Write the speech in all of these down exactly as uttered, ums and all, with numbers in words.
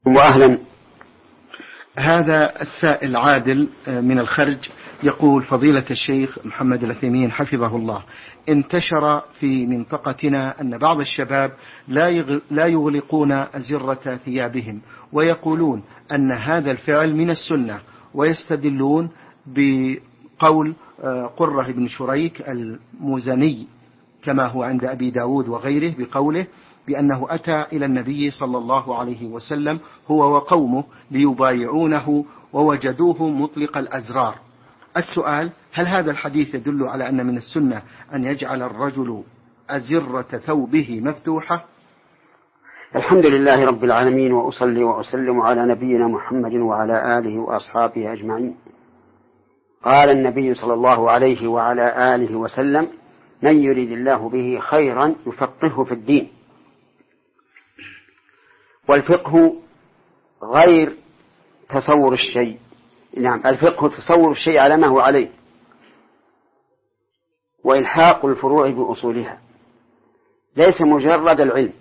وأهلا. هذا السائل عادل من الخرج يقول: فضيلة الشيخ محمد العثيمين حفظه الله، انتشر في منطقتنا أن بعض الشباب لا يغلقون أزرة ثيابهم، ويقولون أن هذا الفعل من السنة، ويستدلون بقول قرة بن شريك المزني كما هو عند أبي داود وغيره بقوله بأنه أتى إلى النبي صلى الله عليه وسلم هو وقومه ليبايعونه ووجدوه مطلق الأزرار. السؤال: هل هذا الحديث يدل على أن من السنة أن يجعل الرجل أزرة ثوبه مفتوحة؟ الحمد لله رب العالمين، وأصلي وأسلم على نبينا محمد وعلى آله وأصحابه أجمعين. قال النبي صلى الله عليه وعلى آله وسلم: من يريد الله به خيرا يفقهه في الدين. والفقه غير تصور الشيء، نعم الفقه تصور الشيء على ما هو عليه، وإلحاق الفروع بأصولها، ليس مجرد العلم.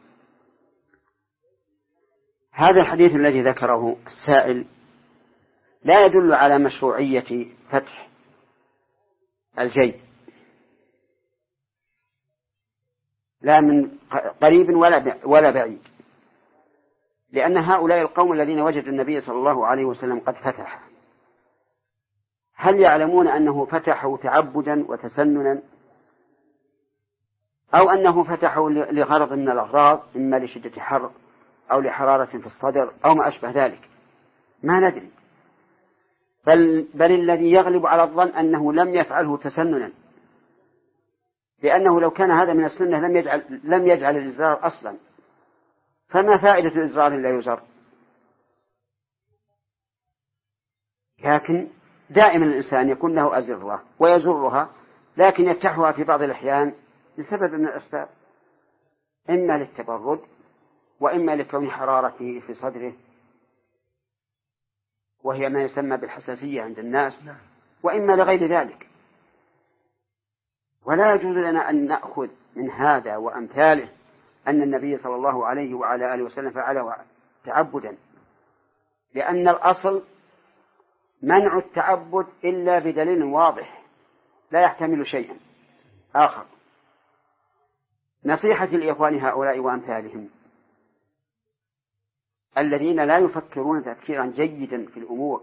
هذا الحديث الذي ذكره السائل لا يدل على مشروعية فتح الجيب، لا من قريب ولا بعيد، لأن هؤلاء القوم الذين وجدوا النبي صلى الله عليه وسلم قد فتح، هل يعلمون أنه فتحه تعبدا وتسننا، أو أنه فتحه لغرض من الأغراض، إما لشدة حر أو لحرارة في الصدر أو ما أشبه ذلك؟ ما ندري. بل, بل الذي يغلب على الظن أنه لم يفعله تسننا، لأنه لو كان هذا من السنة لم يجعل, لم يجعل الإزرار أصلا، فما فائدة الإزرار لا يزر؟ لكن دائما الإنسان يكون له أزرة ويزرها، لكن يفتحها في بعض الأحيان لسبب من الأسباب، إما للتبرد، وإما لكون حرارة في صدره وهي ما يسمى بالحساسية عند الناس، وإما لغير ذلك. ولا يجوز لنا أن نأخذ من هذا وأمثاله أن النبي صلى الله عليه وعلى آله وسلم فعله تعبدا، لأن الأصل منع التعبد إلا بدليل واضح لا يحتمل شيئا آخر. نصيحتي لإخوان هؤلاء وأمثالهم الذين لا يفكرون تفكيرا جيدا في الأمور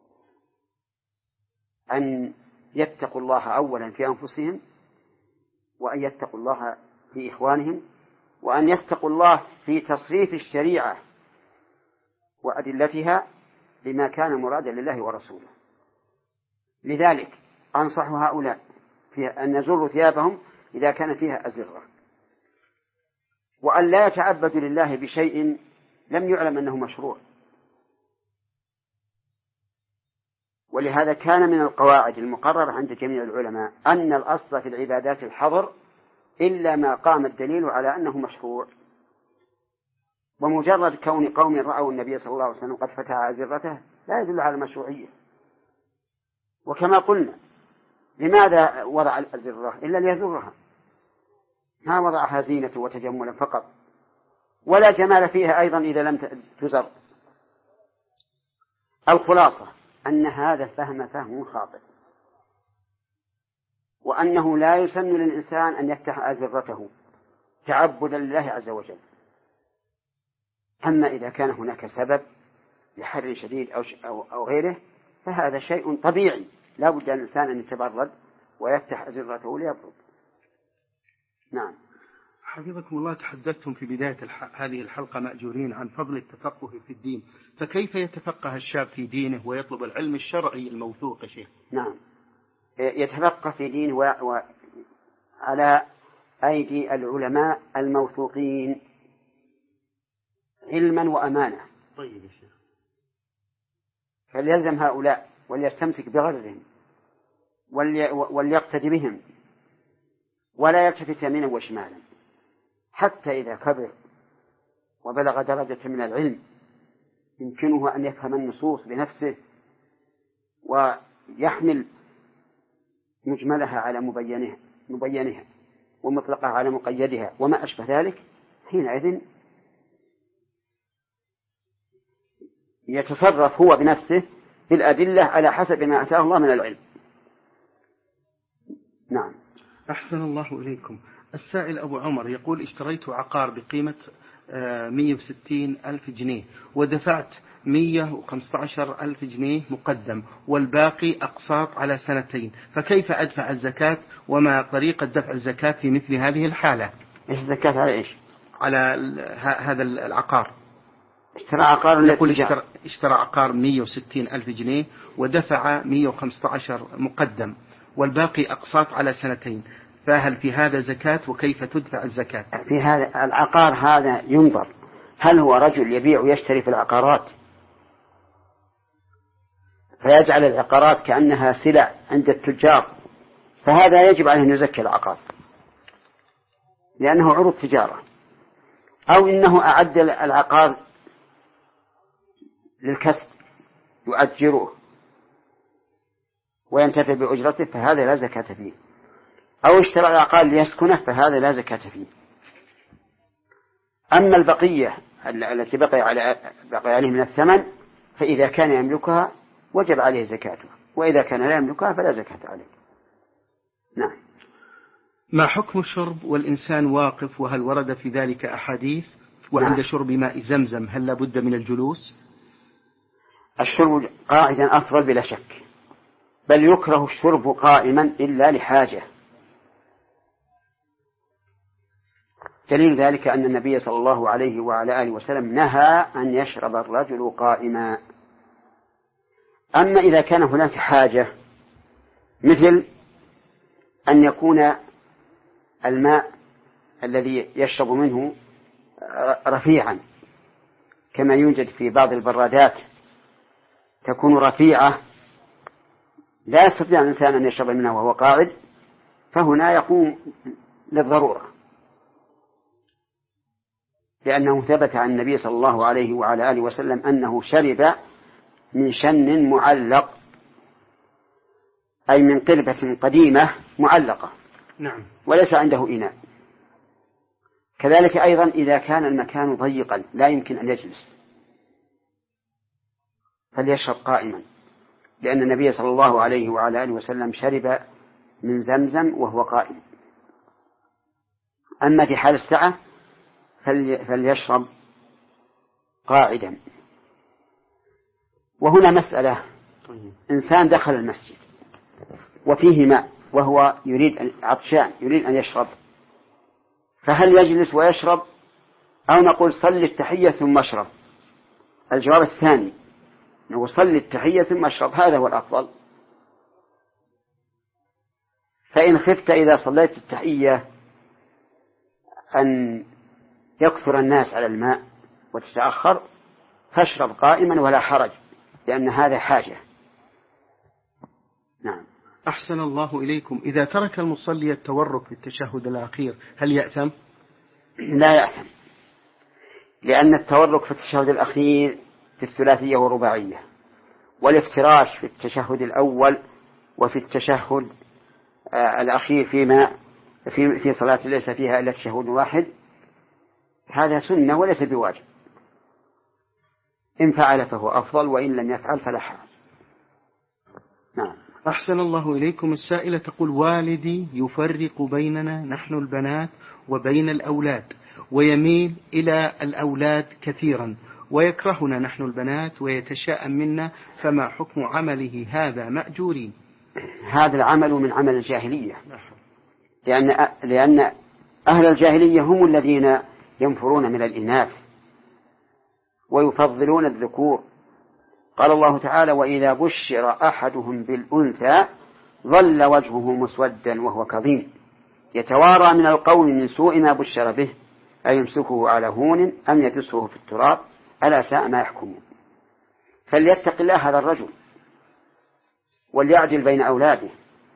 أن يتقوا الله أولا في أنفسهم، وأن يتقوا الله في إخوانهم، وأن يتقوا الله في تصريف الشريعة وأدلتها لما كان مرادا لله ورسوله. لذلك أنصح هؤلاء في أن يزروا ثيابهم إذا كان فيها أزرة، وأن لا يتعبدوا لله بشيء لم يعلم أنه مشروع. ولهذا كان من القواعد المقررة عند جميع العلماء أن الأصل في العبادات الحظر إلا ما قام الدليل على أنه مشروع. ومجرد كون قوم رأوا النبي صلى الله عليه وسلم قد فتح أزرته لا يدل على المشروعية. وكما قلنا، لماذا وضع الأزرة إلا ليزرها؟ ما وضعها زينة وتجملا فقط، ولا جمال فيها أيضا إذا لم تزر. الخلاصة أن هذا فهم فهم خاطئ، وأنه لا يسن للإنسان أن يفتح أزرته تعبدا لله عز وجل. أما إذا كان هناك سبب لحر شديد أو, أو, أو غيره فهذا شيء طبيعي، لا بد الإنسان أن يتبرد ويفتح أزرته ليبرد. نعم. حفظكم الله، تحدثتم في بداية هذه الحلقة مأجورين عن فضل التفقه في الدين، فكيف يتفقه الشاب في دينه ويطلب العلم الشرعي الموثوق يا شيخ؟ نعم، يتفقه في دينه وعلى أيدي العلماء الموثوقين علما وأمانة. طيب يا شيخ. فليلزم هؤلاء وليستمسك بغرهم وليقتدي بهم، ولا يلتفت يمينا وشمالا، حتى إذا كبر وبلغ درجة من العلم يمكنه أن يفهم النصوص بنفسه ويحمل مجملها على مبينها, مبينها ومطلقها على مقيدها وما أشبه ذلك، حينئذ يتصرف هو بنفسه بالأدلة على حسب ما أتاه الله من العلم. نعم. أحسن الله إليكم. السائل أبو عمر يقول اشتريت عقار بقيمة مئة وستين ألف جنيه ودفعت مئة وخمسة عشر ألف جنيه مقدم والباقي أقساط على سنتين، فكيف أدفع الزكاة وما طريقة دفع الزكاة في مثل هذه الحالة؟ إيش الزكاة على إيش؟ على هذا العقار. اشترى عقار يقول اشترى, اشترى عقار مئة وستين ألف جنيه ودفع مئة وخمسة عشر مقدم والباقي أقساط على سنتين، فهل في هذا زكاة وكيف تدفع الزكاة؟ في هذا العقار هذا ينظر هل هو رجل يبيع ويشتري في العقارات فيجعل العقارات كأنها سلع عند التجار، فهذا يجب عليه أن يزكي العقار لأنه عروض تجارة، أو إنه أعد العقار للكسب يؤجره وينتفع بأجرته فهذا لا زكاة فيه، أو اشترى العقار ليسكنه فهذا لا زكاة فيه. أما البقية التي بقي على بقي عليه من الثمن فإذا كان يملكها وجب عليه زكاته، وإذا كان لا يملكها فلا زكاة عليه. نعم. ما حكم الشرب والإنسان واقف وهل ورد في ذلك أحاديث؟ وعند نعم. شرب ماء زمزم هل لا بد من الجلوس؟ الشرب قاعدا أفضل بلا شك، بل يكره الشرب قائما إلا لحاجة. دليل ذلك أن النبي صلى الله عليه وعلى آله وسلم نهى أن يشرب الرجل قائما. أما إذا كان هناك حاجة مثل أن يكون الماء الذي يشرب منه رفيعا كما يوجد في بعض البرادات تكون رفيعة لا يستطيع الإنسان أن يشرب منها وهو قاعد، فهنا يقوم للضرورة، لأنه ثبت عن النبي صلى الله عليه وعلى آله وسلم أنه شرب من شن معلق، أي من قربة قديمة معلقة نعم. وليس عنده إناء. كذلك أيضا إذا كان المكان ضيقا لا يمكن أن يجلس فليشرب قائما، لأن النبي صلى الله عليه وعلى آله وسلم شرب من زمزم وهو قائم. أما في حال السعة فليشرب قاعدا. وهنا مسألة، إنسان دخل المسجد وفيه ماء وهو يريد عطشان يريد أن يشرب، فهل يجلس ويشرب أو نقول صل التحية ثم اشرب؟ الجواب الثاني، نقول صل التحية ثم اشرب، هذا هو الأفضل. فإن خفت إذا صليت التحية أن يكثر الناس على الماء وتتأخر فاشرب قائما ولا حرج، لأن هذا حاجة. نعم. أحسن الله إليكم. إذا ترك المصلي التورك في التشهد الأخير هل يأثم؟ لا يأثم، لأن التورك في التشهد الأخير في الثلاثية والرباعية، والافتراش في التشهد الأول وفي التشهد آه الأخير فيما في في صلاة ليس فيها إلا تشهد واحد، هذا سنة وليس بواجب، إن فعل فهو أفضل وإن لم يفعل فلا حرج. نعم. أحسن الله إليكم. السائلة تقول والدي يفرق بيننا نحن البنات وبين الأولاد ويميل إلى الأولاد كثيرا ويكرهنا نحن البنات ويتشاءم منا، فما حكم عمله هذا مأجورين؟ هذا العمل من عمل الجاهلية، لأن لأن أهل الجاهلية هم الذين ينفرون من الإناث ويفضلون الذكور. قال الله تعالى وإذا بشر أحدهم بالأنثى ظل وجهه مسودا وهو كظيم يتوارى من القوم من سوء ما بشر به أيمسكه على هون أم يدسه في التراب ألا ساء ما يحكمون. فليتق الله هذا الرجل وليعدل بين أولاده،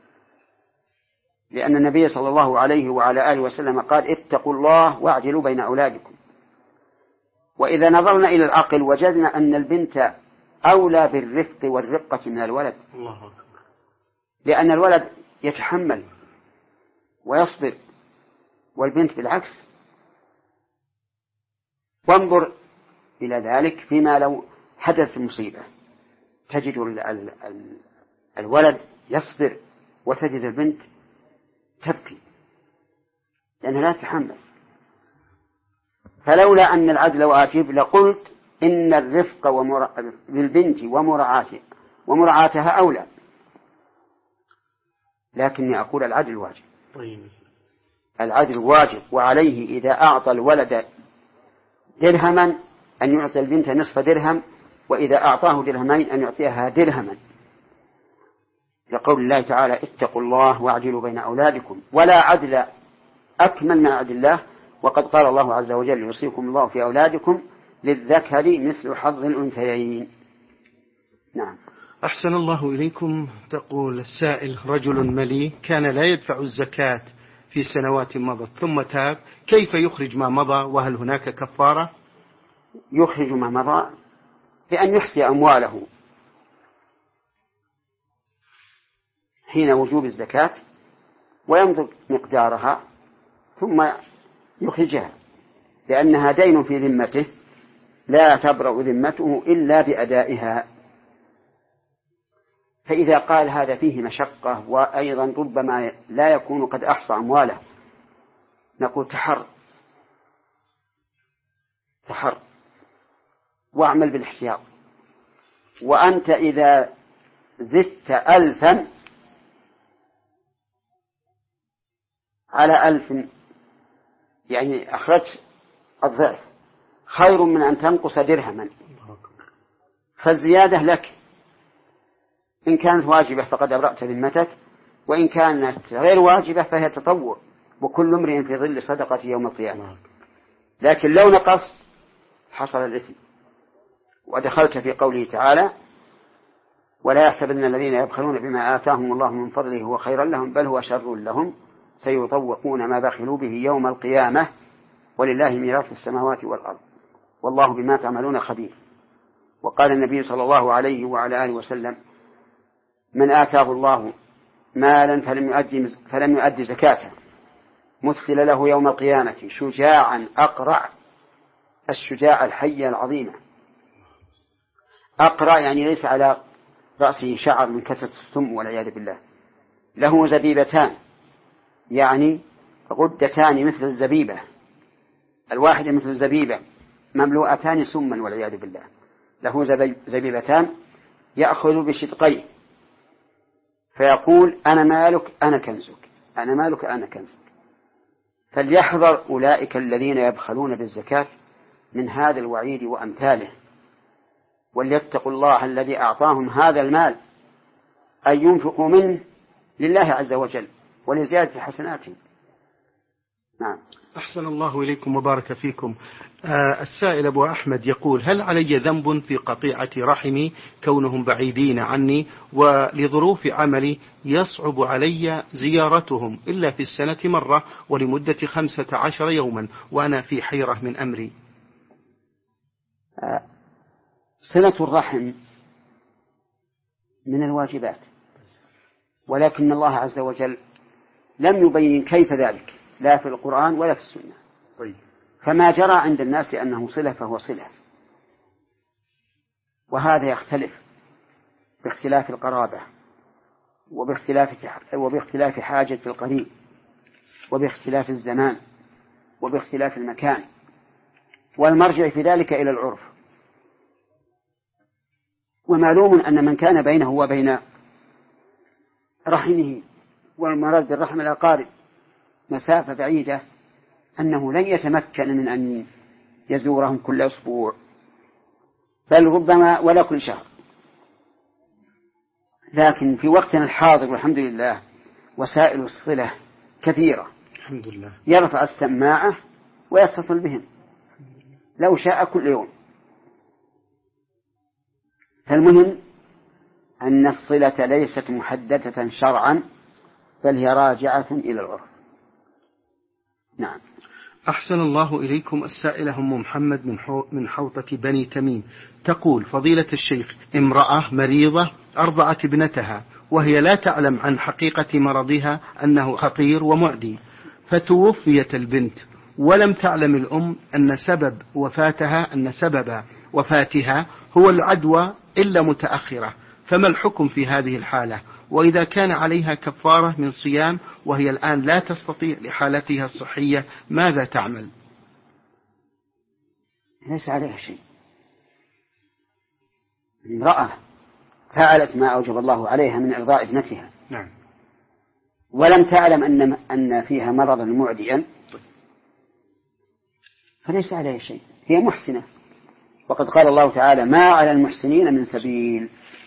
لأن النبي صلى الله عليه وعلى آله وسلم قال اتقوا الله واعدلوا بين أولادكم. وإذا نظرنا إلى العقل وجدنا أن البنت أولى بالرفق والرقة من الولد، الله أكبر، لأن الولد يتحمل ويصبر والبنت بالعكس. وانظر إلى ذلك فيما لو حدث مصيبة تجد الولد يصبر وتجد البنت تبكي لأنها لا تتحمل. فلولا أن العدل واجب لقلت إن الرفق بالبنت ومراعاتها ومراعاتها أولى، لكني أقول العدل واجب. العدل واجب، وعليه إذا أعطى الولد درهما أن يعطي البنت نصف درهم، وإذا أعطاه درهمين أن يعطيها درهما، لقول الله تعالى اتقوا الله واعدلوا بين أولادكم. ولا عدل أكمل من عدل الله، وقد قال الله عز وجل يوصيكم الله في أولادكم للذكر مثل حظ الأنثيين. نعم. أحسن الله إليكم. تقول السائل: رجل ملي كان لا يدفع الزكاة في سنوات مضت ثم تاب، كيف يخرج ما مضى وهل هناك كفارة؟ يخرج ما مضى بأن يحصي أمواله حين وجوب الزكاة وينظر مقدارها ثم يخرجها، لأنها دين في ذمته لا تبرأ ذمته إلا بأدائها. فإذا قال هذا فيه مشقة وأيضا ربما لا يكون قد أحصى أمواله، نقول تحر تحر واعمل بالاحتياط. وأنت إذا زدت ألفا على ألف يعني أخرجت الضعف خير من أن تنقص درهما، فالزيادة لك إن كانت واجبة فقد أبرأت ذمتك، وإن كانت غير واجبة فهي تطوع، وكل امرئ في ظل صدقة يوم القيامة. لكن لو نقص حصل الإثم، ودخلت في قوله تعالى ولا يحسبن الذين يبخلون بما آتاهم الله من فضله هو خيرا لهم بل هو شر لهم سيطوقون ما بخلوا به يوم القيامة ولله ميراث السماوات والأرض والله بما تعملون خبير. وقال النبي صلى الله عليه وعلى آله وسلم من آتاه الله مالا فلم يؤدي, فلم يؤدي زكاته مثل له يوم القيامة شجاعا أقرع، الشجاع الحية العظيمة. أقرع يعني ليس على رأسه شعر من كثرة السم والعياذ بالله، له زبيبتان يعني غدتان مثل الزبيبة، الواحدة مثل الزبيبة مملوءتان سما والعياذ بالله، له زبيبتان يأخذ بشدقيه فيقول أنا مالك أنا كنزك، أنا مالك أنا كنزك. فليحذر أولئك الذين يبخلون بالزكاة من هذا الوعيد وأمثاله، وليتقوا الله الذي أعطاهم هذا المال أن ينفقوا منه لله عز وجل ولزيادة حسناتهم. نعم. أحسن الله إليكم وبارك فيكم. آه السائل أبو أحمد يقول هل علي ذنب في قطيعة رحمي كونهم بعيدين عني ولظروف عملي يصعب علي زيارتهم إلا في السنة مرة ولمدة خمسة عشر يوما وأنا في حيرة من أمري؟ آه صلة الرحم من الواجبات، ولكن الله عز وجل لم يبين كيف ذلك لا في القرآن ولا في السنة. طيب. فما جرى عند الناس أنه صلة فهو صلة، وهذا يختلف باختلاف القرابة وباختلاف وباختلاف حاجة القريب وباختلاف الزمان وباختلاف المكان، والمرجع في ذلك إلى العرف. ومعلوم أن من كان بينه وبين رحمه والمراد بالرحم الأقارب مسافة بعيدة أنه لن يتمكن من أن يزورهم كل أسبوع بل ربما ولا كل شهر. لكن في وقتنا الحاضر والحمد لله وسائل الصلة كثيرة، الحمد لله، يرفع السماعة ويتصل بهم لو شاء كل يوم. فالمهم أن الصلة ليست محددة شرعا بل هي راجعة إلى العرف. نعم. أحسن الله إليكم. السائلة أم محمد من من حوطة بني تميم تقول فضيلة الشيخ امرأة مريضة أرضعت ابنتها وهي لا تعلم عن حقيقة مرضها أنه خطير ومعدي، فتوفيت البنت ولم تعلم الأم أن سبب وفاتها أن سبب وفاتها هو العدوى إلا متأخرة، فما الحكم في هذه الحالة؟ وإذا كان عليها كفارة من صيام وهي الآن لا تستطيع لحالتها الصحية ماذا تعمل؟ ليس عليها شيء. امرأة فعلت ما أوجب الله عليها من إرضاء ابنتها، نعم، ولم تعلم أن أن فيها مرضا معديا فليس عليها شيء، هي محسنة، وقد قال الله تعالى: ما على المحسنين من سبيل.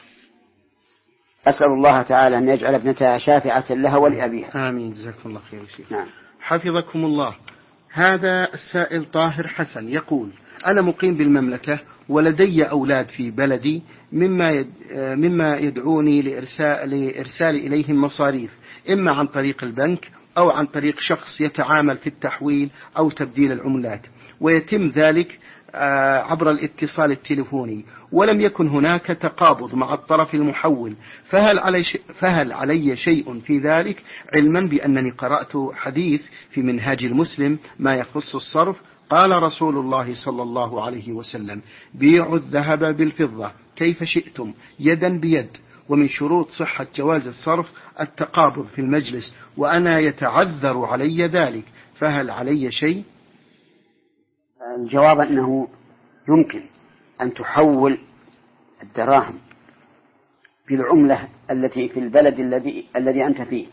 أسأل الله تعالى أن يجعل ابنتها شافعة لها ولأبيها. آمين. جزاكم الله خير شيخ. نعم. حفظكم الله. هذا السائل طاهر حسن يقول: أنا مقيم بالمملكة ولدي أولاد في بلدي مما مما يدعوني لإرسال, لإرسال إليهم مصاريف، إما عن طريق البنك أو عن طريق شخص يتعامل في التحويل أو تبديل العملات، ويتم ذلك عبر الاتصال التليفوني، ولم يكن هناك تقابض مع الطرف المحول، فهل علي, فهل علي شيء في ذلك، علما بأنني قرأت حديث في منهاج المسلم ما يخص الصرف، قال رسول الله صلى الله عليه وسلم: بيعوا الذهب بالفضة كيف شئتم يدا بيد، ومن شروط صحة جواز الصرف التقابض في المجلس، وأنا يتعذر علي ذلك، فهل علي شيء؟ الجواب أنه يمكن أن تحول الدراهم بالعملة التي في البلد الذي الذي أنت فيه،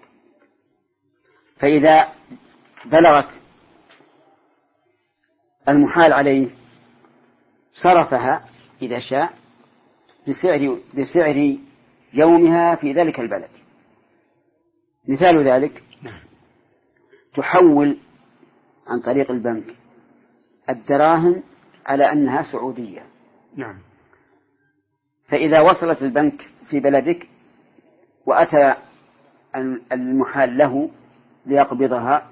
فإذا بلغت المحال عليه صرفها إذا شاء بسعر, بسعر يومها في ذلك البلد. مثال ذلك: تحول عن طريق البنك الدراهم على أنها سعودية، نعم، فإذا وصلت البنك في بلدك وأتى المحال له ليقبضها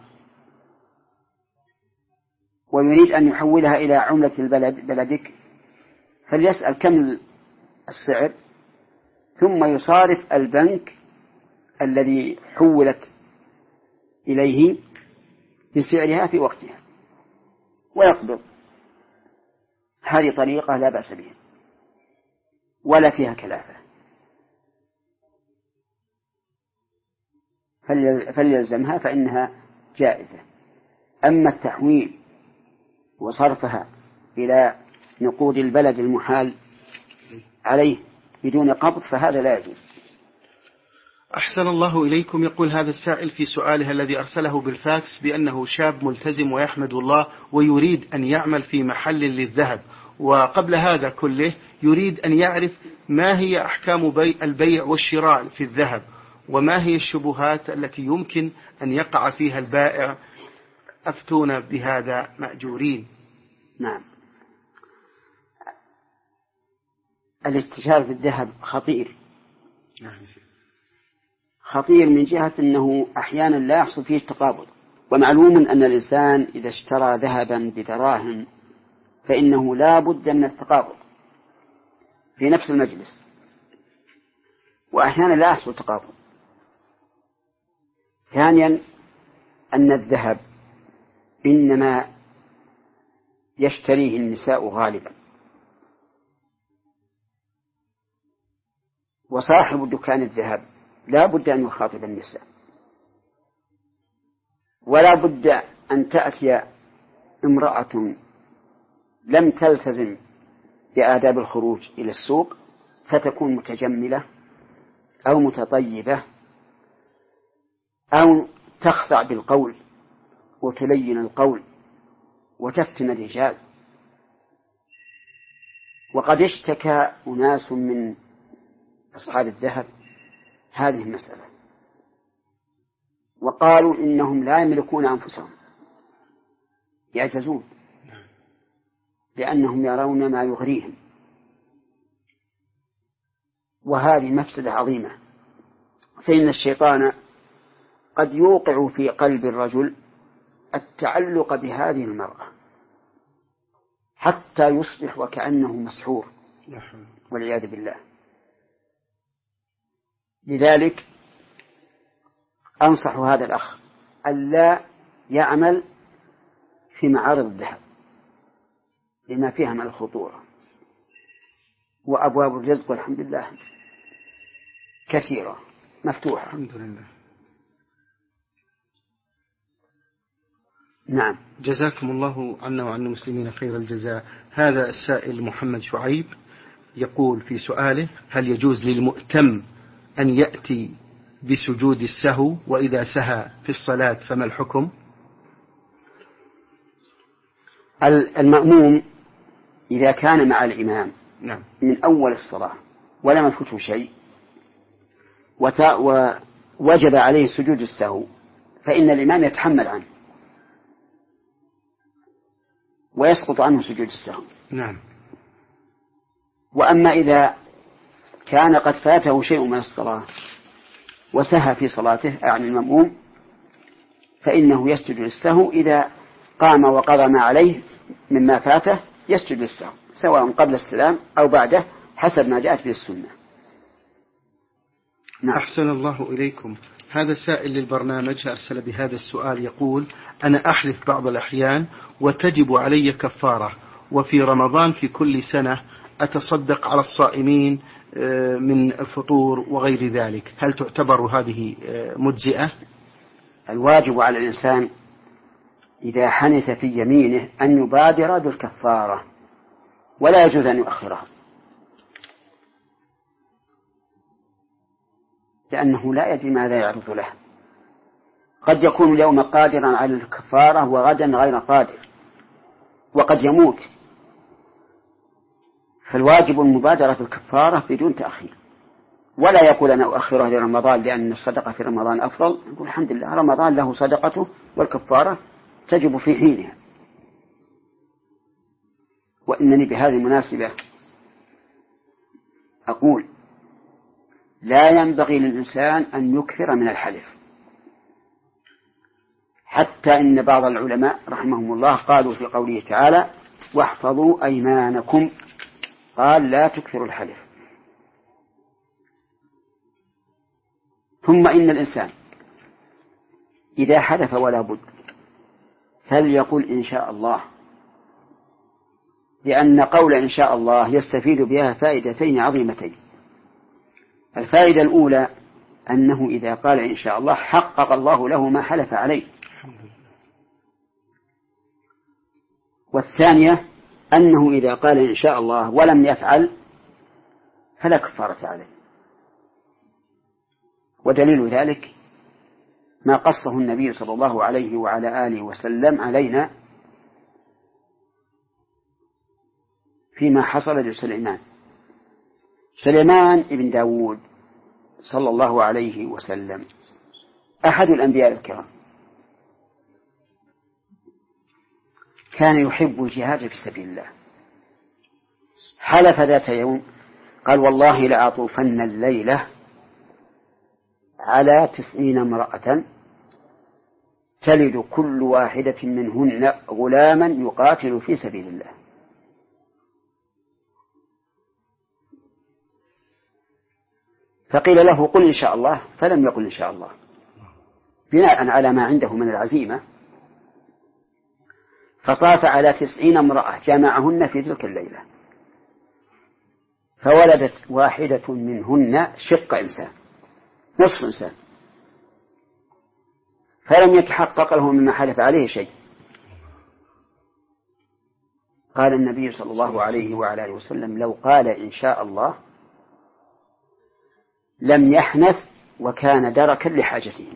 ويريد أن يحولها إلى عملة البلد بلدك، فليسأل كم السعر ثم يصارف البنك الذي حولت إليه بسعرها في وقتها ويقبض. هذه طريقة لا بأس بها ولا فيها كلافة، فليلزمها فإنها جائزة. أما التحويل وصرفها إلى نقود البلد المحال عليه بدون قبض فهذا لا يجوز. أحسن الله إليكم. يقول هذا السائل في سؤاله الذي أرسله بالفاكس بأنه شاب ملتزم ويحمد الله ويريد أن يعمل في محل للذهب، وقبل هذا كله يريد أن يعرف ما هي أحكام بيع البيع والشراء في الذهب، وما هي الشبهات التي يمكن أن يقع فيها البائع. أفتونا بهذا مأجورين. نعم. الاستشارة في الذهب خطير، خطير من جهة أنه أحيانا لا يحصل فيه التقابض، ومعلوم أن الإنسان إذا اشترى ذهبا بدراهم فإنه لا بد من التقابض في نفس المجلس، وأحيانا لا يحصل تقابض. ثانيا أن الذهب إنما يشتريه النساء غالبا، وصاحب دكان الذهب لا بد أن يخاطب النساء، ولا بد أن تأتي امرأة لم تلتزم بآداب الخروج إلى السوق فتكون متجملة أو متطيبة أو تخضع بالقول وتلين القول وتفتن الرجال. وقد اشتكى أناس من أصحاب الذهب هذه المسألة وقالوا إنهم لا يملكون أنفسهم، يعجزون لأنهم يرون ما يغريهم، وهذه مفسدة عظيمة. فإن الشيطان قد يوقع في قلب الرجل التعلق بهذه المرأة حتى يصبح وكأنه مسحور والعياذ بالله. لذلك أنصح هذا الأخ ألا يعمل في معارض الذهب لما فيها من الخطورة، وأبواب الرزق والحمد لله كثيرة مفتوحة الحمد لله. نعم. جزاكم الله عنا وعن المسلمين خير الجزاء. هذا السائل محمد شعيب يقول في سؤاله: هل يجوز للمؤتم أن يأتي بسجود السهو، وإذا سهى في الصلاة فما الحكم؟ المأموم إذا كان مع الإمام نعم. من أول الصلاة ولم يفته شيء ووجب عليه سجود السهو فإن الإمام يتحمل عنه ويسقط عنه سجود السهو. نعم. وأما إذا كان قد فاته شيء من الصلاة وسهى في صلاته أعني المأموم فإنه يسجد للسهو، إذا قام وقضى ما عليه مما فاته يسجد للسهو سواء قبل السلام أو بعده حسب ما جاءت به السنة. نعم. أحسن الله إليكم. هذا سائل للبرنامج أرسل بهذا السؤال يقول: أنا أحلف بعض الأحيان وتجب علي كفارة، وفي رمضان في كل سنة أتصدق على الصائمين من الفطور وغير ذلك، هل تعتبر هذه مجزئة؟ الواجب على الإنسان إذا حنث في يمينه أن يبادر بالكفارة ولا يجوز أن يؤخرها، لأنه لا يدري ماذا يعرض له. قد يكون اليوم قادرا على الكفارة وغدا غير قادر وقد يموت، فالواجب المبادرة بالكفارة بدون تأخير، ولا يقول أنا أؤخرها لرمضان لأن الصدقة في رمضان أفضل. يقول الحمد لله رمضان له صدقته والكفارة تجب في حينها. وإنني بهذه المناسبة أقول لا ينبغي للإنسان أن يكثر من الحلف، حتى إن بعض العلماء رحمهم الله قالوا في قوله تعالى: واحفظوا أيمانكم، قال لا تكثروا الحلف. ثم إن الإنسان إذا حلف ولا بد فليقل إن شاء الله، لأن قول إن شاء الله يستفيد بها فائدتين عظيمتين. الفائدة الأولى أنه إذا قال إن شاء الله حقق الله له ما حلف عليه، والثانية أنه إذا قال إن شاء الله ولم يفعل فلا كفارة عليه. ودليل ذلك ما قصه النبي صلى الله عليه وعلى آله وسلم علينا فيما حصل لسليمان. سليمان ابن داود صلى الله عليه وسلم أحد الأنبياء الكرام، كان يحب الجهاد في سبيل الله. حلف ذات يوم قال: والله لأطوفن الليلة على تسعين امرأة تلد كل واحدة منهن غلاما يقاتل في سبيل الله. فقيل له: قل إن شاء الله، فلم يقل إن شاء الله بناء على ما عنده من العزيمة. فطاف على تسعين امرأة جمعهن في تلك الليلة، فولدت واحدة منهن شق إنسان، نصف إنسان، فلم يتحقق له مما حلف عليه شيء. قال النبي صلى الله عليه وعلى آله وسلم: لو قال إن شاء الله لم يحنث وكان دركا لحاجته.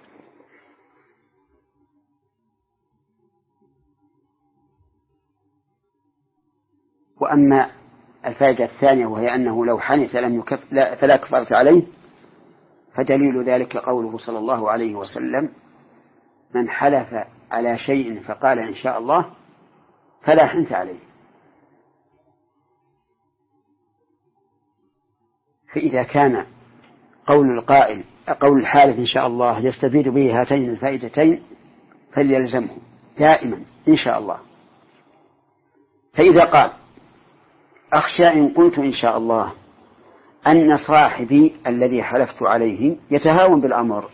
وأما الفائدة الثانية وهي أنه لو حنث لم يكف لا فلا كفارة عليه، فدليل ذلك قوله صلى الله عليه وسلم: من حلف على شيء فقال إن شاء الله فلا حنث عليه. فإذا كان قول القائل قول الحالف إن شاء الله يستفيد به هاتين الفائدتين فليلزمه دائما إن شاء الله. فإذا قال: أخشى إن قلت إن شاء الله أن صاحبي الذي حلفت عليه يتهاون بالأمر،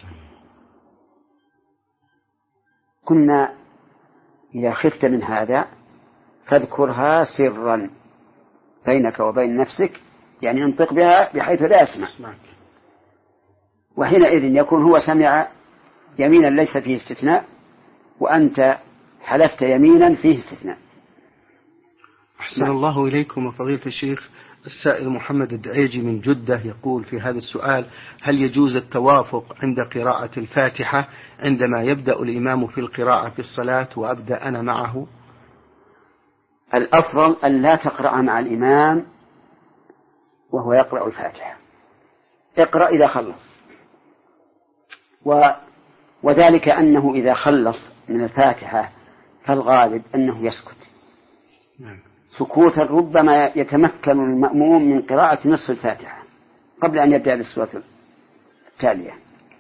كنا إذا خفت من هذا فاذكرها سرا بينك وبين نفسك يعني انطق بها بحيث لا يسمع، وحينئذ يكون هو سمع يمينا ليس فيه استثناء، وأنت حلفت يمينا فيه استثناء. أحسن الله إليكم فضيلة الشيخ. السائل محمد الدعيجي من جدة يقول في هذا السؤال: هل يجوز التوافق عند قراءة الفاتحة عندما يبدأ الإمام في القراءة في الصلاة وأبدأ أنا معه؟ الأفضل أن لا تقرأ مع الإمام وهو يقرأ الفاتحة، اقرأ إذا خلص، و... وذلك أنه إذا خلص من الفاتحة فالغالب أنه يسكت سكوتا ربما يتمكن المأموم من قراءة نصف الفاتحة قبل أن يبدأ بالسورة التالية.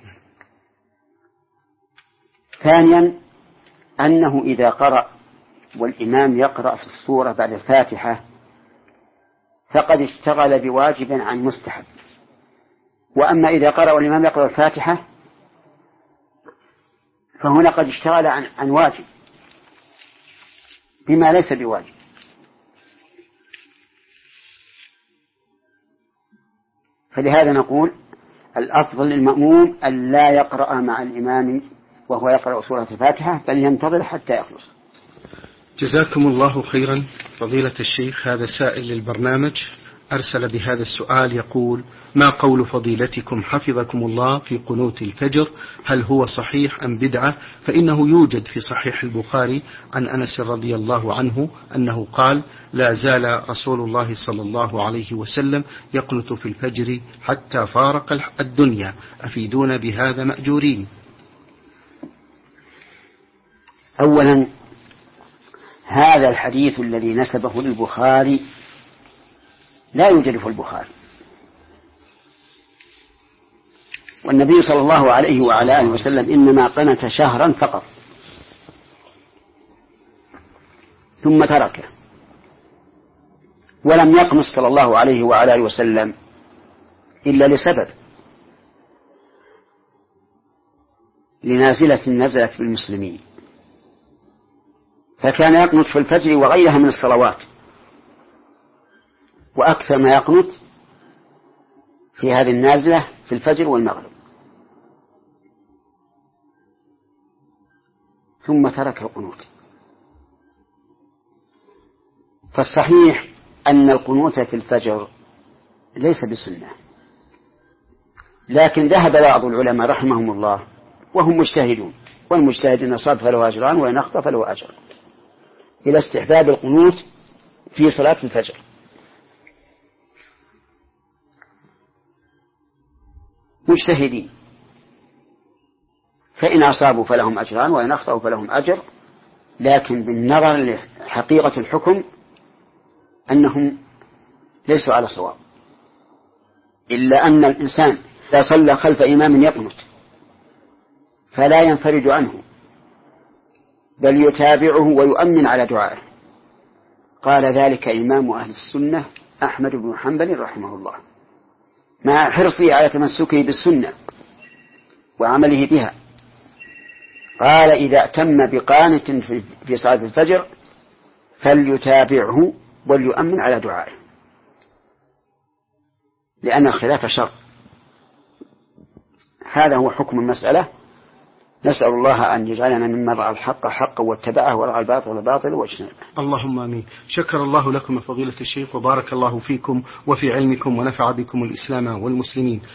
ثانيا أنه إذا قرأ والإمام يقرأ في السورة بعد الفاتحة فقد اشتغل بواجب عن مستحب، وأما إذا قرأ والإمام يقرأ الفاتحة فهنا قد اشتغل عن, عن واجب بما ليس بواجب. فلهذا نقول الأفضل للمأموم أن لا يقرأ مع الإمام وهو يقرأ سورة الفاتحة، بل ينتظر حتى يخلص. جزاكم الله خيرا فضيلة الشيخ. هذا سائل للبرنامج أرسل بهذا السؤال يقول: ما قول فضيلتكم حفظكم الله في قنوت الفجر؟ هل هو صحيح أم بدعة؟ فإنه يوجد في صحيح البخاري عن أنس رضي الله عنه أنه قال: لا زال رسول الله صلى الله عليه وسلم يقنت في الفجر حتى فارق الدنيا، أفيدون بهذا مأجورين. أولا هذا الحديث الذي نسبه للبخاري لا يوجد في البخاري، والنبي صلى الله عليه وعلى آله وسلم إنما قنت شهرا فقط ثم تركه، ولم يقنت صلى الله عليه وعلى آله وسلم إلا لسبب، لنازلة نزلت بالمسلمين، فكان يقنت في الفجر وغيرها من الصلوات، وأكثر ما يقنت في هذه النازلة في الفجر والمغرب، ثم ترك القنوت. فالصحيح أن القنوت في الفجر ليس بسنة، لكن ذهب بعض العلماء رحمهم الله وهم مجتهدون، والمجتهد إن أصاب فله أجران وإن أخطأ فله أجر، إلى استحباب القنوت في صلاة الفجر. مجتهدين، فإن أصابوا فلهم أجران وإن أخطأوا فلهم أجر، لكن بالنظر لحقيقة الحكم أنهم ليسوا على صواب، إلا أن الإنسان إذا صلى خلف إمام يقنت فلا ينفرج عنه بل يتابعه ويؤمن على دعائه. قال ذلك إمام أهل السنة أحمد بن حنبل رحمه الله، مع حرصه على تمسكه بالسنة وعمله بها. قال: إذا أتم بقانت في صلاة الفجر فليتابعه وليؤمن على دعائه، لأن الخلاف شر. هذا هو حكم المسألة. نسأل الله أن يجعلنا ممن رأى الحق حقا واتبعه ورأى الباطل باطلا واجتنبه. اللهم آمين. شكر الله لكم فضيلة الشيخ وبارك الله فيكم وفي علمكم ونفع بكم الإسلام والمسلمين.